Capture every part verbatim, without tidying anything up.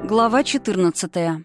Глава четырнадцатая.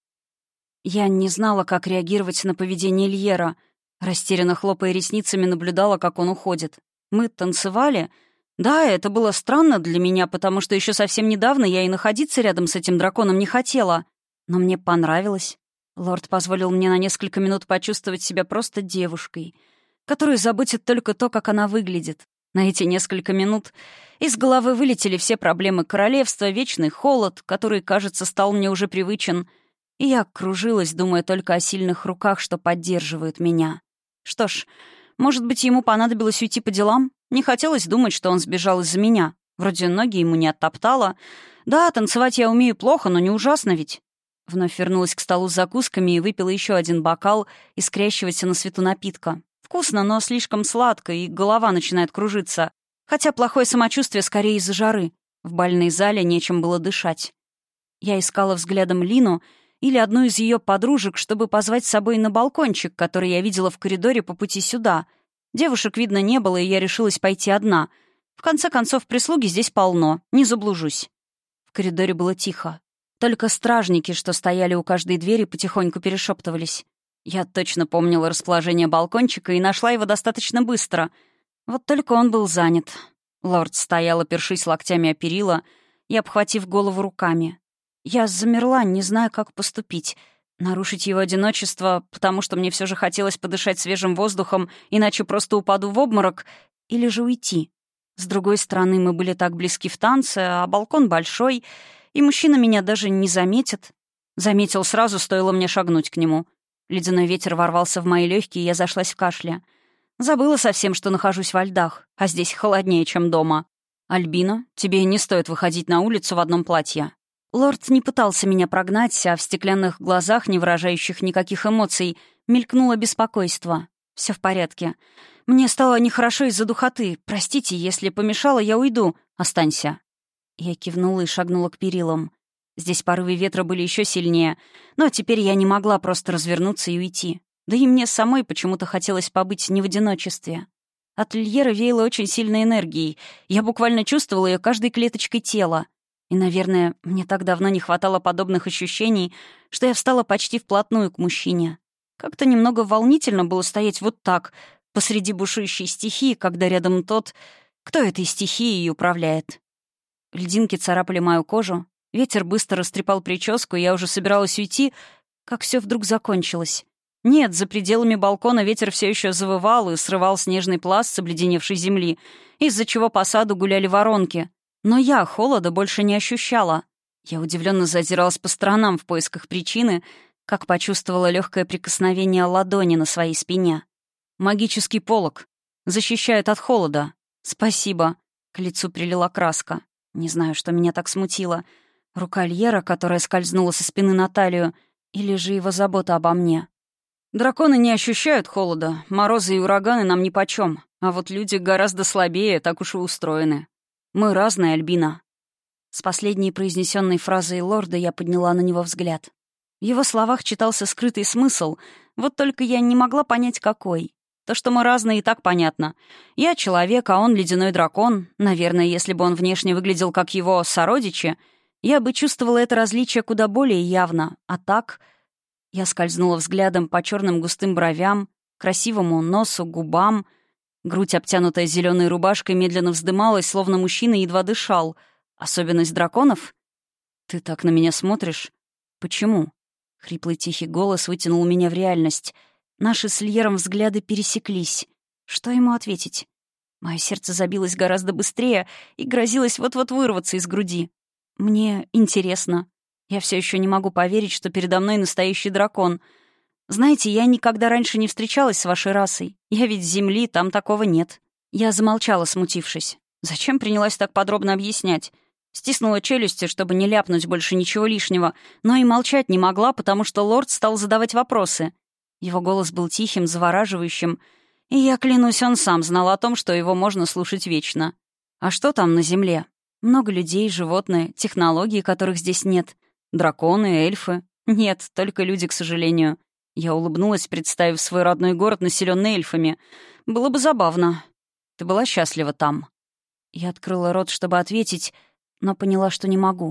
Я не знала, как реагировать на поведение Льера. Растерянно хлопая ресницами, наблюдала, как он уходит. Мы танцевали. Да, это было странно для меня, потому что еще совсем недавно я и находиться рядом с этим драконом не хотела. Но мне понравилось. Лорд позволил мне на несколько минут почувствовать себя просто девушкой, которую заботит только то, как она выглядит. На эти несколько минут из головы вылетели все проблемы королевства, вечный холод, который, кажется, стал мне уже привычен, и я кружилась, думая только о сильных руках, что поддерживают меня. Что ж, может быть, ему понадобилось уйти по делам? Не хотелось думать, что он сбежал из-за меня. Вроде ноги ему не оттоптала. Да, танцевать я умею плохо, но не ужасно ведь. Вновь вернулась к столу с закусками и выпила еще один бокал искрящегося на свету напитка. Вкусно, но слишком сладко, и голова начинает кружиться. Хотя плохое самочувствие скорее из-за жары. В бальной зале нечем было дышать. Я искала взглядом Лину или одну из ее подружек, чтобы позвать с собой на балкончик, который я видела в коридоре по пути сюда. Девушек видно не было, и я решилась пойти одна. В конце концов, прислуги здесь полно, не заблужусь. В коридоре было тихо. Только стражники, что стояли у каждой двери, потихоньку перешептывались. Я точно помнила расположение балкончика и нашла его достаточно быстро. Вот только он был занят. Лорд стоял, опершись локтями о перила и обхватив голову руками. Я замерла, не зная, как поступить. Нарушить его одиночество, потому что мне все же хотелось подышать свежим воздухом, иначе просто упаду в обморок, или же уйти. С другой стороны, мы были так близки в танце, а балкон большой, и мужчина меня даже не заметит. Заметил сразу, стоило мне шагнуть к нему. Ледяной ветер ворвался в мои легкие, и я зашлась в кашле. Забыла совсем, что нахожусь во льдах, а здесь холоднее, чем дома. «Альбина, тебе не стоит выходить на улицу в одном платье». Лорд не пытался меня прогнать, а в стеклянных глазах, не выражающих никаких эмоций, мелькнуло беспокойство. Все в порядке. Мне стало нехорошо из-за духоты. Простите, если помешала, я уйду. Останься». Я кивнула и шагнула к перилам. Здесь порывы ветра были еще сильнее, но теперь я не могла просто развернуться и уйти. Да и мне самой почему-то хотелось побыть не в одиночестве. От Льера веяло очень сильной энергией. Я буквально чувствовала ее каждой клеточкой тела. И, наверное, мне так давно не хватало подобных ощущений, что я встала почти вплотную к мужчине. Как-то немного волнительно было стоять вот так, посреди бушующей стихии, когда рядом тот, кто этой стихией управляет. Льдинки царапали мою кожу. Ветер быстро растрепал прическу, и я уже собиралась уйти, как все вдруг закончилось. Нет, за пределами балкона ветер все еще завывал и срывал снежный пласт с обледеневшей земли, из-за чего по саду гуляли воронки. Но я холода больше не ощущала. Я удивленно зазиралась по сторонам в поисках причины, как почувствовала легкое прикосновение ладони на своей спине. «Магический полог. Защищает от холода. Спасибо». К лицу прилила краска. Не знаю, что меня так смутило. Рука Льера, которая скользнула со спины на талию, или же его забота обо мне. «Драконы не ощущают холода. Морозы и ураганы нам нипочем. А вот люди гораздо слабее, так уж и устроены. Мы разные, Альбина». С последней произнесенной фразой лорда я подняла на него взгляд. В его словах читался скрытый смысл, вот только я не могла понять, какой. То, что мы разные, и так понятно. Я человек, а он ледяной дракон. Наверное, если бы он внешне выглядел как его сородичи, я бы чувствовала это различие куда более явно. А так... Я скользнула взглядом по черным густым бровям, красивому носу, губам. Грудь, обтянутая зеленой рубашкой, медленно вздымалась, словно мужчина едва дышал. Особенность драконов? «Ты так на меня смотришь? Почему?» Хриплый тихий голос вытянул меня в реальность. Наши с Льером взгляды пересеклись. Что ему ответить? Мое сердце забилось гораздо быстрее и грозилось вот-вот вырваться из груди. Мне интересно. Я все еще не могу поверить, что передо мной настоящий дракон. Знаете, я никогда раньше не встречалась с вашей расой. Я ведь с Земли, там такого нет. Я замолчала, смутившись. Зачем принялась так подробно объяснять? Стиснула челюсти, чтобы не ляпнуть больше ничего лишнего, но и молчать не могла, потому что лорд стал задавать вопросы. Его голос был тихим, завораживающим, и я клянусь, он сам знал о том, что его можно слушать вечно. А что там на Земле? Много людей, животные, технологий, которых здесь нет. Драконы, эльфы. Нет, только люди, к сожалению. Я улыбнулась, представив свой родной город, населенный эльфами. Было бы забавно. Ты была счастлива там? Я открыла рот, чтобы ответить, но поняла, что не могу.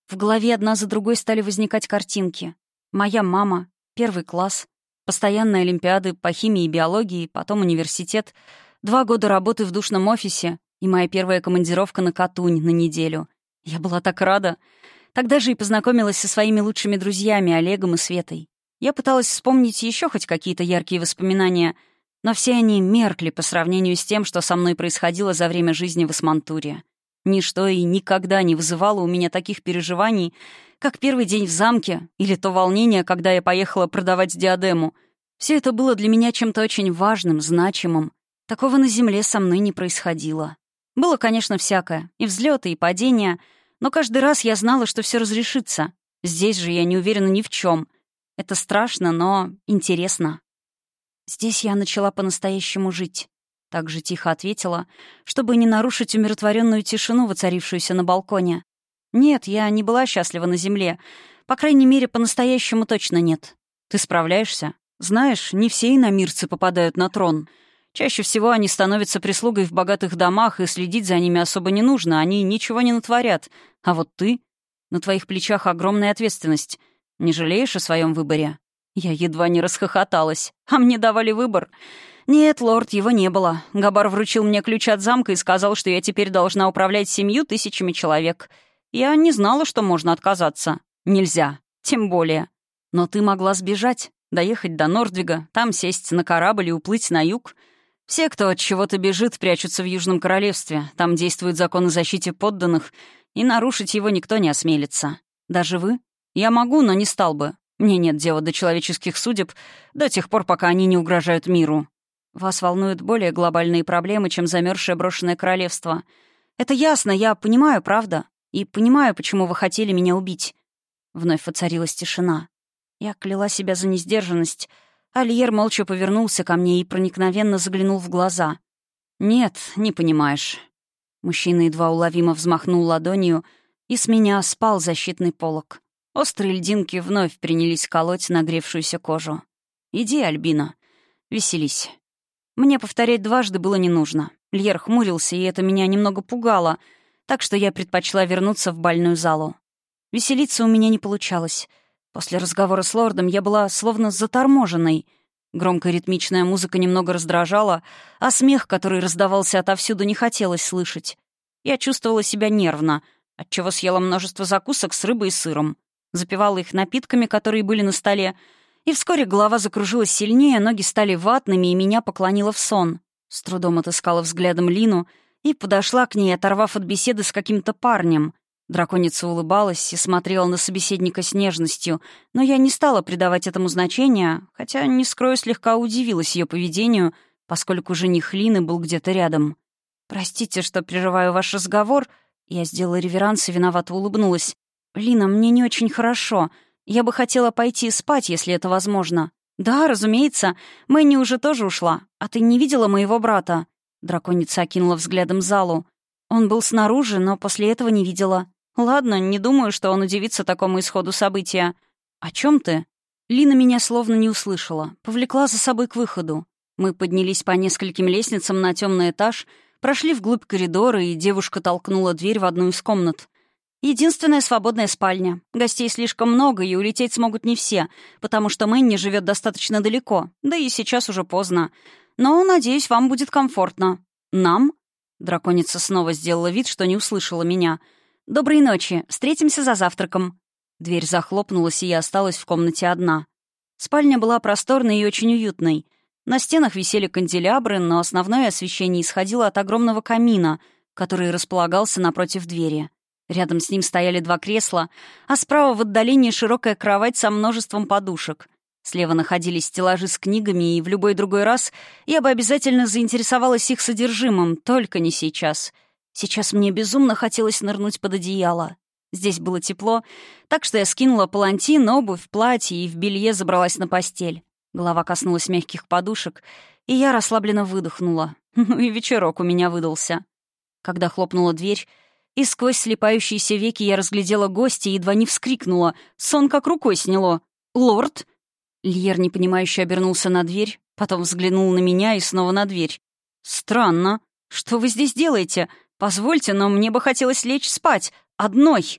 В голове одна за другой стали возникать картинки. Моя мама, первый класс, постоянные олимпиады по химии и биологии, потом университет, два года работы в душном офисе и моя первая командировка на Катунь на неделю. Я была так рада. Тогда же и познакомилась со своими лучшими друзьями Олегом и Светой. Я пыталась вспомнить еще хоть какие-то яркие воспоминания, но все они меркли по сравнению с тем, что со мной происходило за время жизни в Османтуре. Ничто и никогда не вызывало у меня таких переживаний, как первый день в замке или то волнение, когда я поехала продавать диадему. Все это было для меня чем-то очень важным, значимым. Такого на земле со мной не происходило. Было, конечно, всякое, и взлеты, и падения, но каждый раз я знала, что все разрешится. Здесь же я не уверена ни в чем. Это страшно, но интересно. Здесь я начала по-настоящему жить. Так же тихо ответила, чтобы не нарушить умиротворенную тишину, воцарившуюся на балконе. Нет, я не была счастлива на земле. По крайней мере, по-настоящему точно нет. Ты справляешься? Знаешь, не все иномирцы попадают на трон. Чаще всего они становятся прислугой в богатых домах, и следить за ними особо не нужно, они ничего не натворят. А вот ты? На твоих плечах огромная ответственность. Не жалеешь о своем выборе? Я едва не расхохоталась. А мне давали выбор. Нет, лорд, его не было. Габар вручил мне ключ от замка и сказал, что я теперь должна управлять семью тысячами человек. Я не знала, что можно отказаться. Нельзя. Тем более. Но ты могла сбежать, доехать до Нордвига, там сесть на корабль и уплыть на юг. Все, кто от чего-то бежит, прячутся в Южном Королевстве. Там действует закон о защите подданных, и нарушить его никто не осмелится. Даже вы? Я могу, но не стал бы. Мне нет дела до человеческих судеб до тех пор, пока они не угрожают миру. Вас волнуют более глобальные проблемы, чем замерзшее брошенное королевство. Это ясно, я понимаю, правда? И понимаю, почему вы хотели меня убить. Вновь воцарилась тишина. Я кляла себя за несдержанность. Альер молча повернулся ко мне и проникновенно заглянул в глаза. «Нет, не понимаешь». Мужчина едва уловимо взмахнул ладонью, и с меня спал защитный полог. Острые льдинки вновь принялись колоть нагревшуюся кожу. «Иди, Альбина, веселись». Мне повторять дважды было не нужно. Льер хмурился, и это меня немного пугало, так что я предпочла вернуться в бальную залу. Веселиться у меня не получалось. После разговора с лордом я была словно заторможенной. Громкая ритмичная музыка немного раздражала, а смех, который раздавался отовсюду, не хотелось слышать. Я чувствовала себя нервно, отчего съела множество закусок с рыбой и сыром. Запивала их напитками, которые были на столе, и вскоре голова закружилась сильнее, ноги стали ватными, и меня поклонило в сон. С трудом отыскала взглядом Лину и подошла к ней, оторвав от беседы с каким-то парнем. Драконица улыбалась и смотрела на собеседника с нежностью, но я не стала придавать этому значения, хотя, не скрою, слегка удивилась ее поведению, поскольку жених Лины был где-то рядом. «Простите, что прерываю ваш разговор», — я сделала реверанс и виновато улыбнулась. «Лина, мне не очень хорошо. Я бы хотела пойти спать, если это возможно». «Да, разумеется. Мэнни уже тоже ушла. А ты не видела моего брата?» Драконица окинула взглядом залу. «Он был снаружи, но после этого не видела». «Ладно, не думаю, что он удивится такому исходу события». «О чем ты?» Лина меня словно не услышала. Повлекла за собой к выходу. Мы поднялись по нескольким лестницам на темный этаж, прошли вглубь коридора, и девушка толкнула дверь в одну из комнат. «Единственная свободная спальня. Гостей слишком много, и улететь смогут не все, потому что Мэнни живет достаточно далеко, да и сейчас уже поздно. Но, надеюсь, вам будет комфортно». «Нам?» Драконица снова сделала вид, что не услышала меня. «Доброй ночи. Встретимся за завтраком». Дверь захлопнулась, и я осталась в комнате одна. Спальня была просторной и очень уютной. На стенах висели канделябры, но основное освещение исходило от огромного камина, который располагался напротив двери. Рядом с ним стояли два кресла, а справа в отдалении широкая кровать со множеством подушек. Слева находились стеллажи с книгами, и в любой другой раз я бы обязательно заинтересовалась их содержимым, только не сейчас. Сейчас мне безумно хотелось нырнуть под одеяло. Здесь было тепло, так что я скинула палантин, обувь, платье и в белье забралась на постель. Голова коснулась мягких подушек, и я расслабленно выдохнула. Ну и вечерок у меня выдался. Когда хлопнула дверь, и сквозь слипающиеся веки я разглядела гостя и едва не вскрикнула. Сон как рукой сняло. «Лорд?» Льер непонимающе обернулся на дверь, потом взглянул на меня и снова на дверь. «Странно. Что вы здесь делаете? Позвольте, но мне бы хотелось лечь спать. Одной».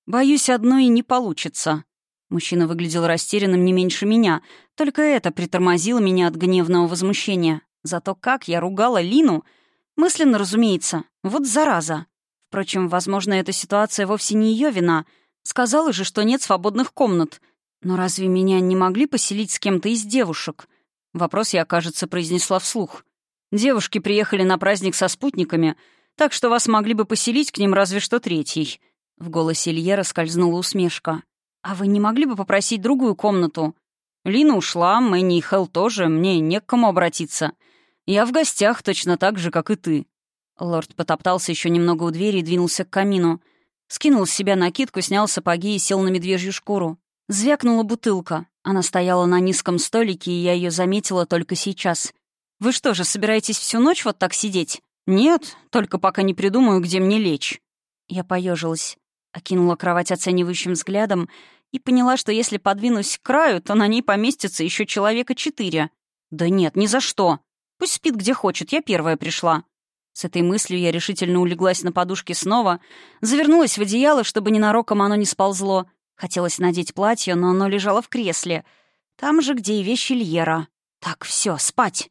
«Боюсь, одно и не получится». Мужчина выглядел растерянным не меньше меня, только это притормозило меня от гневного возмущения. Зато как я ругала Лину, мысленно, разумеется, вот зараза. Впрочем, возможно, эта ситуация вовсе не ее вина. Сказала же, что нет свободных комнат. Но разве меня не могли поселить с кем-то из девушек? Вопрос я, кажется, произнесла вслух. Девушки приехали на праздник со спутниками, так что вас могли бы поселить к ним разве что третьей. В голосе Льера скользнула усмешка. «А вы не могли бы попросить другую комнату?» «Лина ушла, Мэнни и Хелл тоже, мне не к кому обратиться. Я в гостях точно так же, как и ты». Лорд потоптался еще немного у двери и двинулся к камину. Скинул с себя накидку, снял сапоги и сел на медвежью шкуру. Звякнула бутылка. Она стояла на низком столике, и я ее заметила только сейчас. «Вы что же, собираетесь всю ночь вот так сидеть?» «Нет, только пока не придумаю, где мне лечь». Я поежилась, окинула кровать оценивающим взглядом и поняла, что если подвинусь к краю, то на ней поместится еще человека четыре. «Да нет, ни за что. Пусть спит где хочет, я первая пришла». С этой мыслью я решительно улеглась на подушке снова, завернулась в одеяло, чтобы ненароком оно не сползло. Хотелось надеть платье, но оно лежало в кресле. Там же, где и вещи Льера. «Так, все, спать!»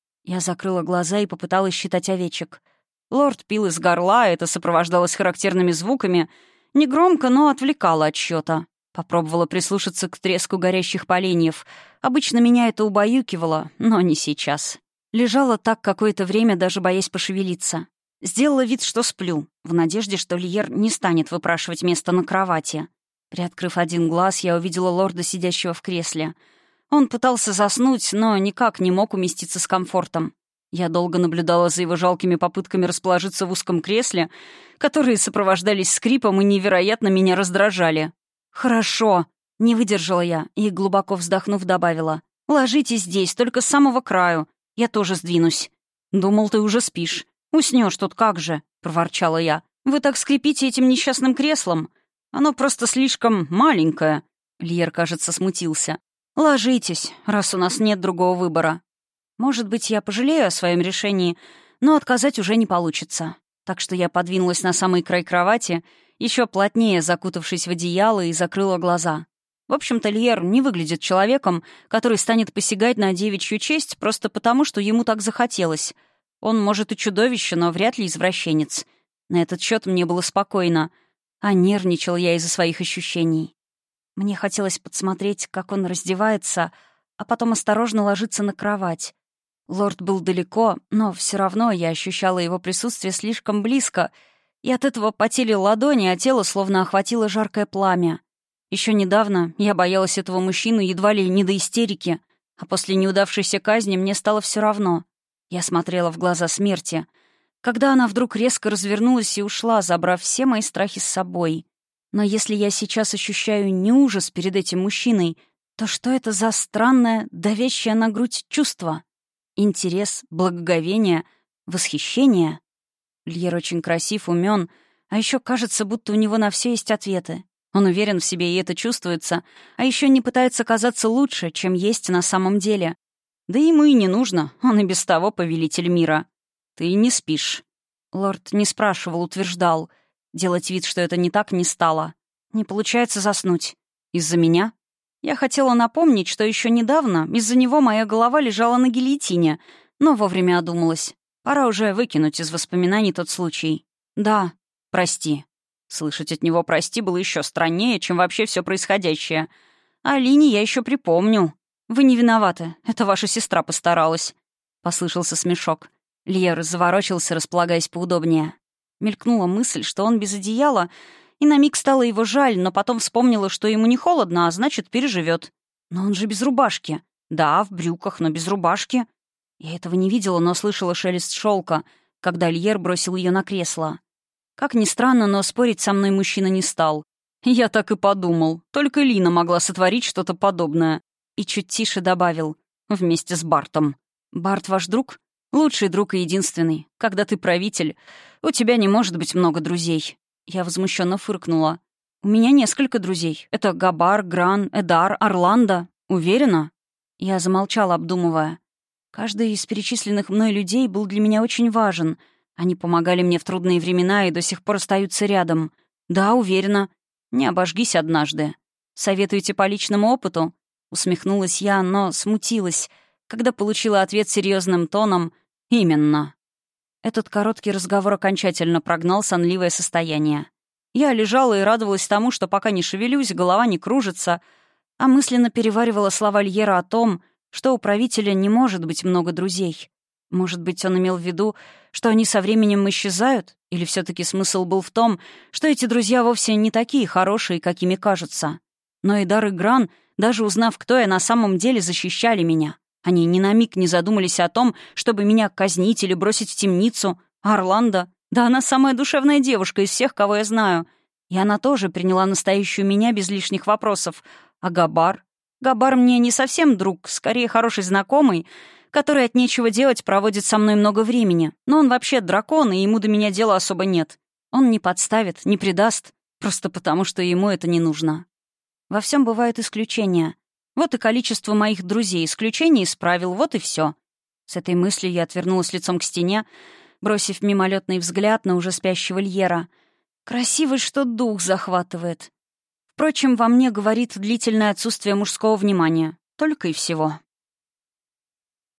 Я закрыла глаза и попыталась считать овечек. Лорд пил из горла, это сопровождалось характерными звуками. Негромко, но отвлекало от счета. Попробовала прислушаться к треску горящих поленьев. Обычно меня это убаюкивало, но не сейчас. Лежала так какое-то время, даже боясь пошевелиться. Сделала вид, что сплю, в надежде, что Льер не станет выпрашивать место на кровати. Приоткрыв один глаз, я увидела лорда, сидящего в кресле. Он пытался заснуть, но никак не мог уместиться с комфортом. Я долго наблюдала за его жалкими попытками расположиться в узком кресле, которые сопровождались скрипом и невероятно меня раздражали. «Хорошо», — не выдержала я и, глубоко вздохнув, добавила. «Ложитесь здесь, только с самого краю. Я тоже сдвинусь». «Думал, ты уже спишь. Уснешь тут как же», — проворчала я. «Вы так скрипите этим несчастным креслом. Оно просто слишком маленькое». Льер, кажется, смутился. «Ложитесь, раз у нас нет другого выбора. Может быть, я пожалею о своем решении, но отказать уже не получится». Так что я подвинулась на самый край кровати, еще плотнее закутавшись в одеяло, и закрыла глаза. В общем-то, Льер не выглядит человеком, который станет посягать на девичью честь просто потому, что ему так захотелось. Он, может, и чудовище, но вряд ли извращенец. На этот счет мне было спокойно, а нервничал я из-за своих ощущений. Мне хотелось подсмотреть, как он раздевается, а потом осторожно ложиться на кровать. Лорд был далеко, но все равно я ощущала его присутствие слишком близко, и от этого потели ладони, а тело словно охватило жаркое пламя. Еще недавно я боялась этого мужчину едва ли не до истерики, а после неудавшейся казни мне стало все равно. Я смотрела в глаза смерти, когда она вдруг резко развернулась и ушла, забрав все мои страхи с собой. Но если я сейчас ощущаю не ужас перед этим мужчиной, то что это за странное, давящее на грудь чувство? Интерес, благоговение, восхищение? Льер очень красив, умен, а еще кажется, будто у него на все есть ответы. Он уверен в себе, и это чувствуется, а еще не пытается казаться лучше, чем есть на самом деле. Да ему и не нужно, он и без того повелитель мира. Ты не спишь. Лорд не спрашивал, утверждал. Делать вид, что это не так, не стало. Не получается заснуть. Из-за меня? Я хотела напомнить, что еще недавно из-за него моя голова лежала на гильотине, но вовремя одумалась. Пора уже выкинуть из воспоминаний тот случай. Да, прости. Слышать от него «прости» было еще страннее, чем вообще все происходящее. А Лине я еще припомню. «Вы не виноваты, это ваша сестра постаралась», — послышался смешок. Льер заворочился, располагаясь поудобнее. Мелькнула мысль, что он без одеяла, и на миг стало его жаль, но потом вспомнила, что ему не холодно, а значит, переживет. Но он же без рубашки. Да, в брюках, но без рубашки. Я этого не видела, но слышала шелест шелка, когда Льер бросил ее на кресло. Как ни странно, но спорить со мной мужчина не стал. Я так и подумал. Только Лина могла сотворить что-то подобное. И чуть тише добавил. Вместе с Бартом. Барт ваш друг? Лучший друг и единственный. Когда ты правитель, у тебя не может быть много друзей. Я возмущенно фыркнула. У меня несколько друзей. Это Габар, Гран, Эдар, Орландо. Уверена? Я замолчала, обдумывая. Каждый из перечисленных мной людей был для меня очень важен. Они помогали мне в трудные времена и до сих пор остаются рядом. Да, уверена. Не обожгись однажды. Советуете по личному опыту?» Усмехнулась я, но смутилась, когда получила ответ серьезным тоном «Именно». Этот короткий разговор окончательно прогнал сонливое состояние. Я лежала и радовалась тому, что пока не шевелюсь, голова не кружится, а мысленно переваривала слова Льера о том, что у правителя не может быть много друзей. Может быть, он имел в виду, что они со временем исчезают? Или все таки смысл был в том, что эти друзья вовсе не такие хорошие, какими кажутся? Но Эйдар и Гран, даже узнав, кто я на самом деле, защищали меня. Они ни на миг не задумались о том, чтобы меня казнить или бросить в темницу. А Орландо? Да она самая душевная девушка из всех, кого я знаю. И она тоже приняла настоящую меня без лишних вопросов. А Габар? Габар мне не совсем друг, скорее хороший знакомый, который от нечего делать проводит со мной много времени. Но он вообще дракон, и ему до меня дела особо нет. Он не подставит, не предаст, просто потому, что ему это не нужно. Во всем бывают исключения. Вот и количество моих друзей исключений из правил, вот и все. С этой мыслью я отвернулась лицом к стене, бросив мимолетный взгляд на уже спящего Льера. Красивый, что дух захватывает. Впрочем, во мне говорит длительное отсутствие мужского внимания. Только и всего.